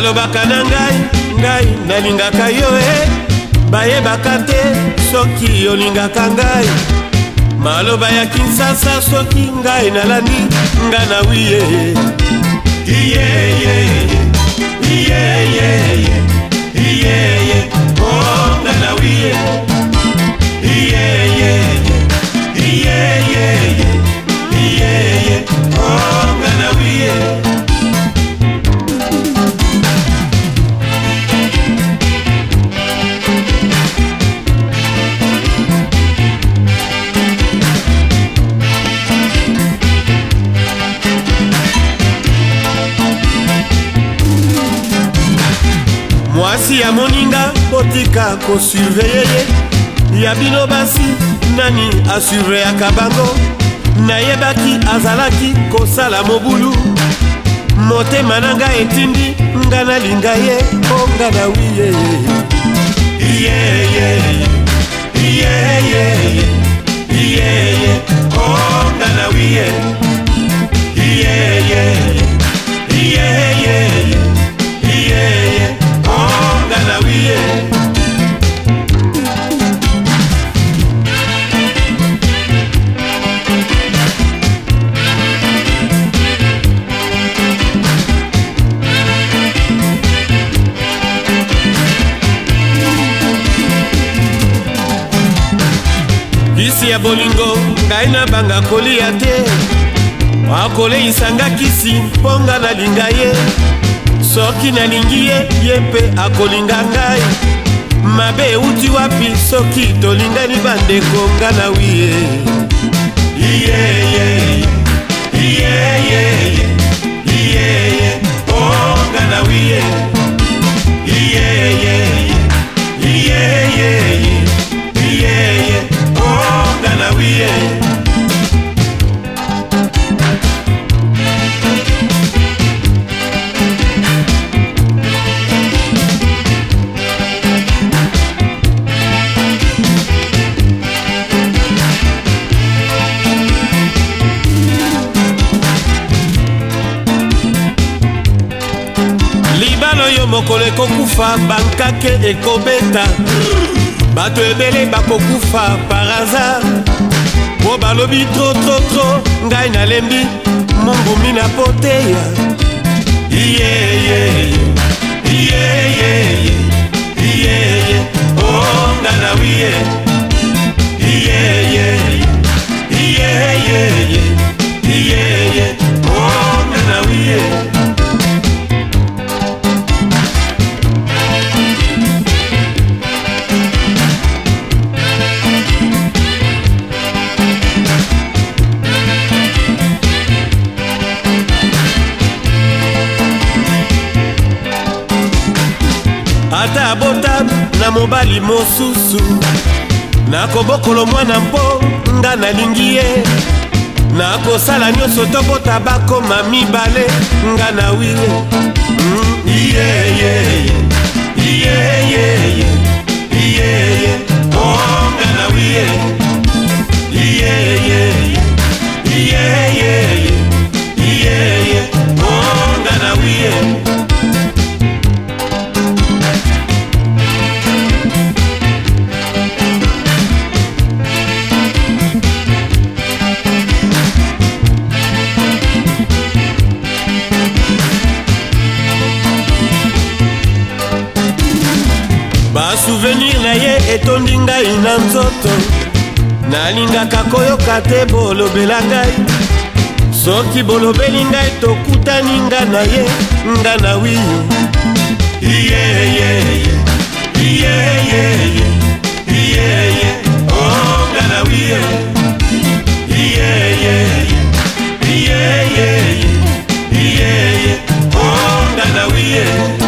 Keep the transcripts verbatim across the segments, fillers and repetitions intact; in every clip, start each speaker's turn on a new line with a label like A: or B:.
A: balobaka na ngai ngai nalingaka yo e bayebaka te soki olingaka ngai maloba ya Kinsasa soki ngai nalandi nga na wiye iye iye iye iye iye iye oh nga na wiye iye iye iye iye iye iye oh nga na wiye. Mwasi ya moninga botika ko surveiller ya bino basi nani asurveillaka bango nayebaki azalaki kosala mobulu motema nanga etindi nga nalinga ye onga na wiye iye iye iye iye iye iye onga na wiye iye iye iye iye iye iye onga na wiye. Kisi ya bolingo ngai na banga kolia te akoleisanga kisi mponga nalinga ye soki nalingi ye ye mpe akolinga ngai mabe euti wapi soki tolingani bandeko nga na wiye iye iye iye iye iye iye oh nga na wiye iye iye iye iye iye iye oh nga na wiye. Mokolo ekokufa bankake ekobeta bato ebele bakokufa par hasard po balobi tro tro tro ngai nalembi mongumi na poteya iye iye iye iye iye iye oh nga na wiye iye iye iye iye iye iye oh nga na wiye. Ata bota na mobali mosusu nakobokolo mwana mpo nga nalingi ye nakosala nyonso tobota bakoma mibale nga na wiye iye iye iye iye iye iye oh nga na wiye iye iye iye iye iye iye oh nga na wiye. Souvenir na ye etondi ngai na nzoto nalingaka koyoka te bolobela ngai soki bolobeli ngai tokutani nga na ye nga na wiyo iye iye iye iye iye iye oh nga na wiyo iye iye iye iye iye iye oh nga na wiyo.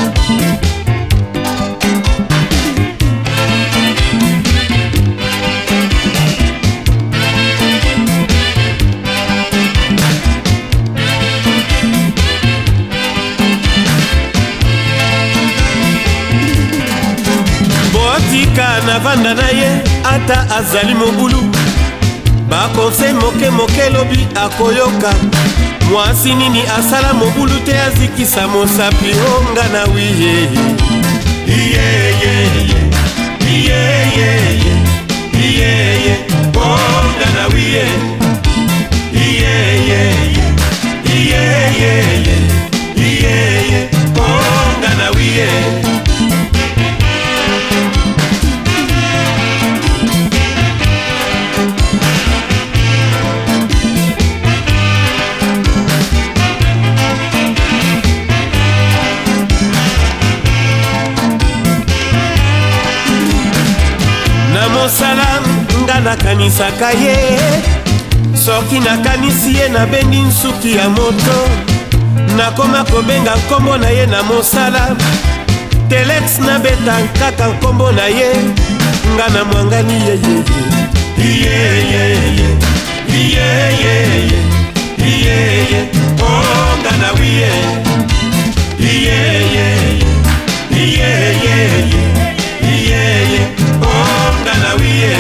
A: Na vanda na ye ata azali mobulu bakose moke moke lobi akoyoka mwasi nini asala mobulu te azikisa mosapi onga na wiye iyeyeye iyeyeye iyeye onga na wiye iyeyeye iyeyeye iyeye onga na wiye mosala nga nakanisaka ye soki nakanisi ye nabendi nsuki ya moto nakoma kobenga nkombo na ye na mosala telex nabeta kaka nkombo na ye nga na mwangani yeyeye iyeyeye iyeyeye iyeye onga na wiye iyeyeye iyeyeye iyeye onga na wiye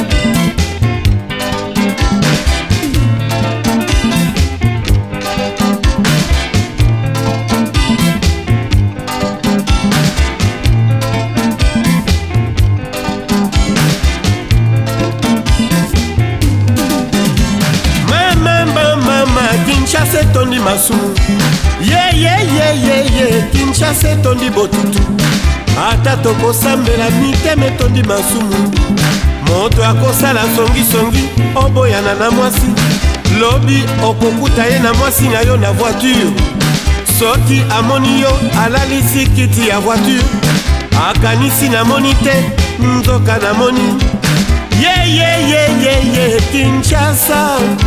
A: mama mama Kinshasa etondi masumu yeyeyeyeye Kinshasa etondi botutu ata tokosambela mitema etondi masumu moto akosala songisongi oboyana na mwasi lobi okokuta ye na mwasi na yo na voiture soki amoni yo alalisi kiti ya voiture akanisi namoni te nzoka namoni yeyeyeyeye Kinshasa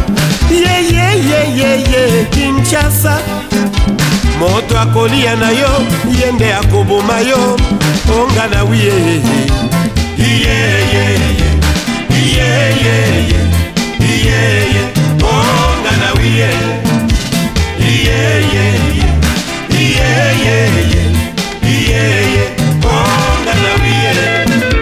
A: yeyeyeyeye Kinshasa moto akolia na yo yende akoboma yo onga na wiye iyeyeye iyeyeye iyeye onga na wiye iyeyeye iyeyeye iyeye onga na wiye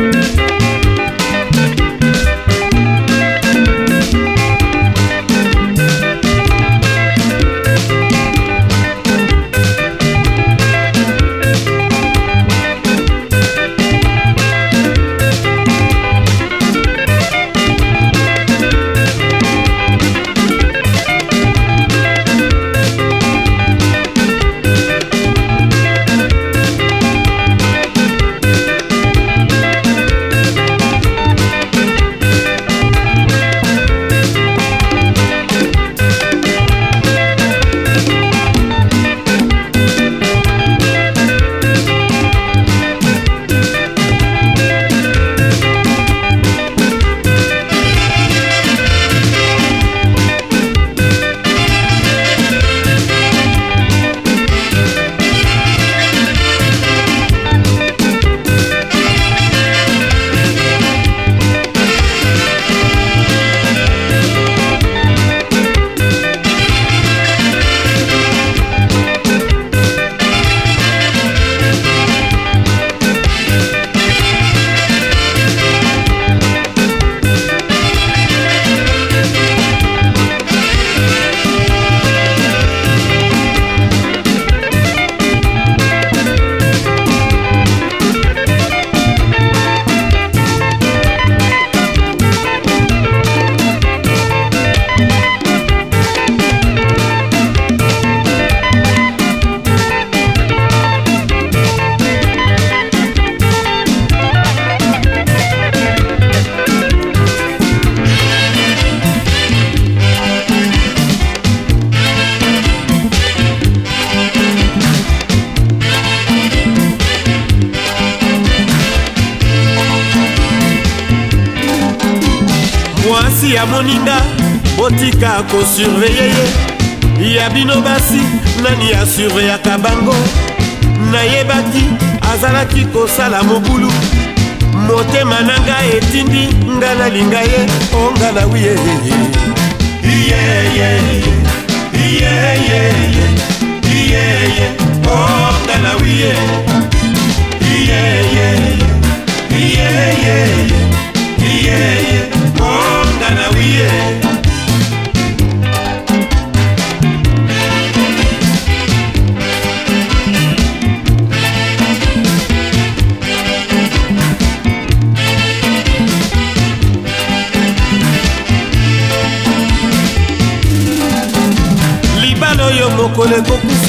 A: mwasi ya moninga botika kosurveye ye ya bino basi nani asurveyaka bango nayebaki azalaki kosala mobulu motema nanga etindi nga nalinga ye onga na wiye iyeyeye iyeyeye iyeye onga na wiye iyeyeye iyeyeye iyeye onga na wiye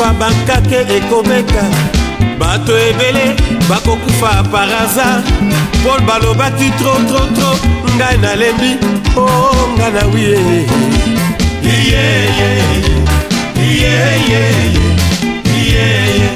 A: kokufa bankake ekobeta bato ebele bakokufa par hasard Paul balobaki tro tro tro ngai nalembi oh ngai na wiye yeah yeah yeah yeah yeah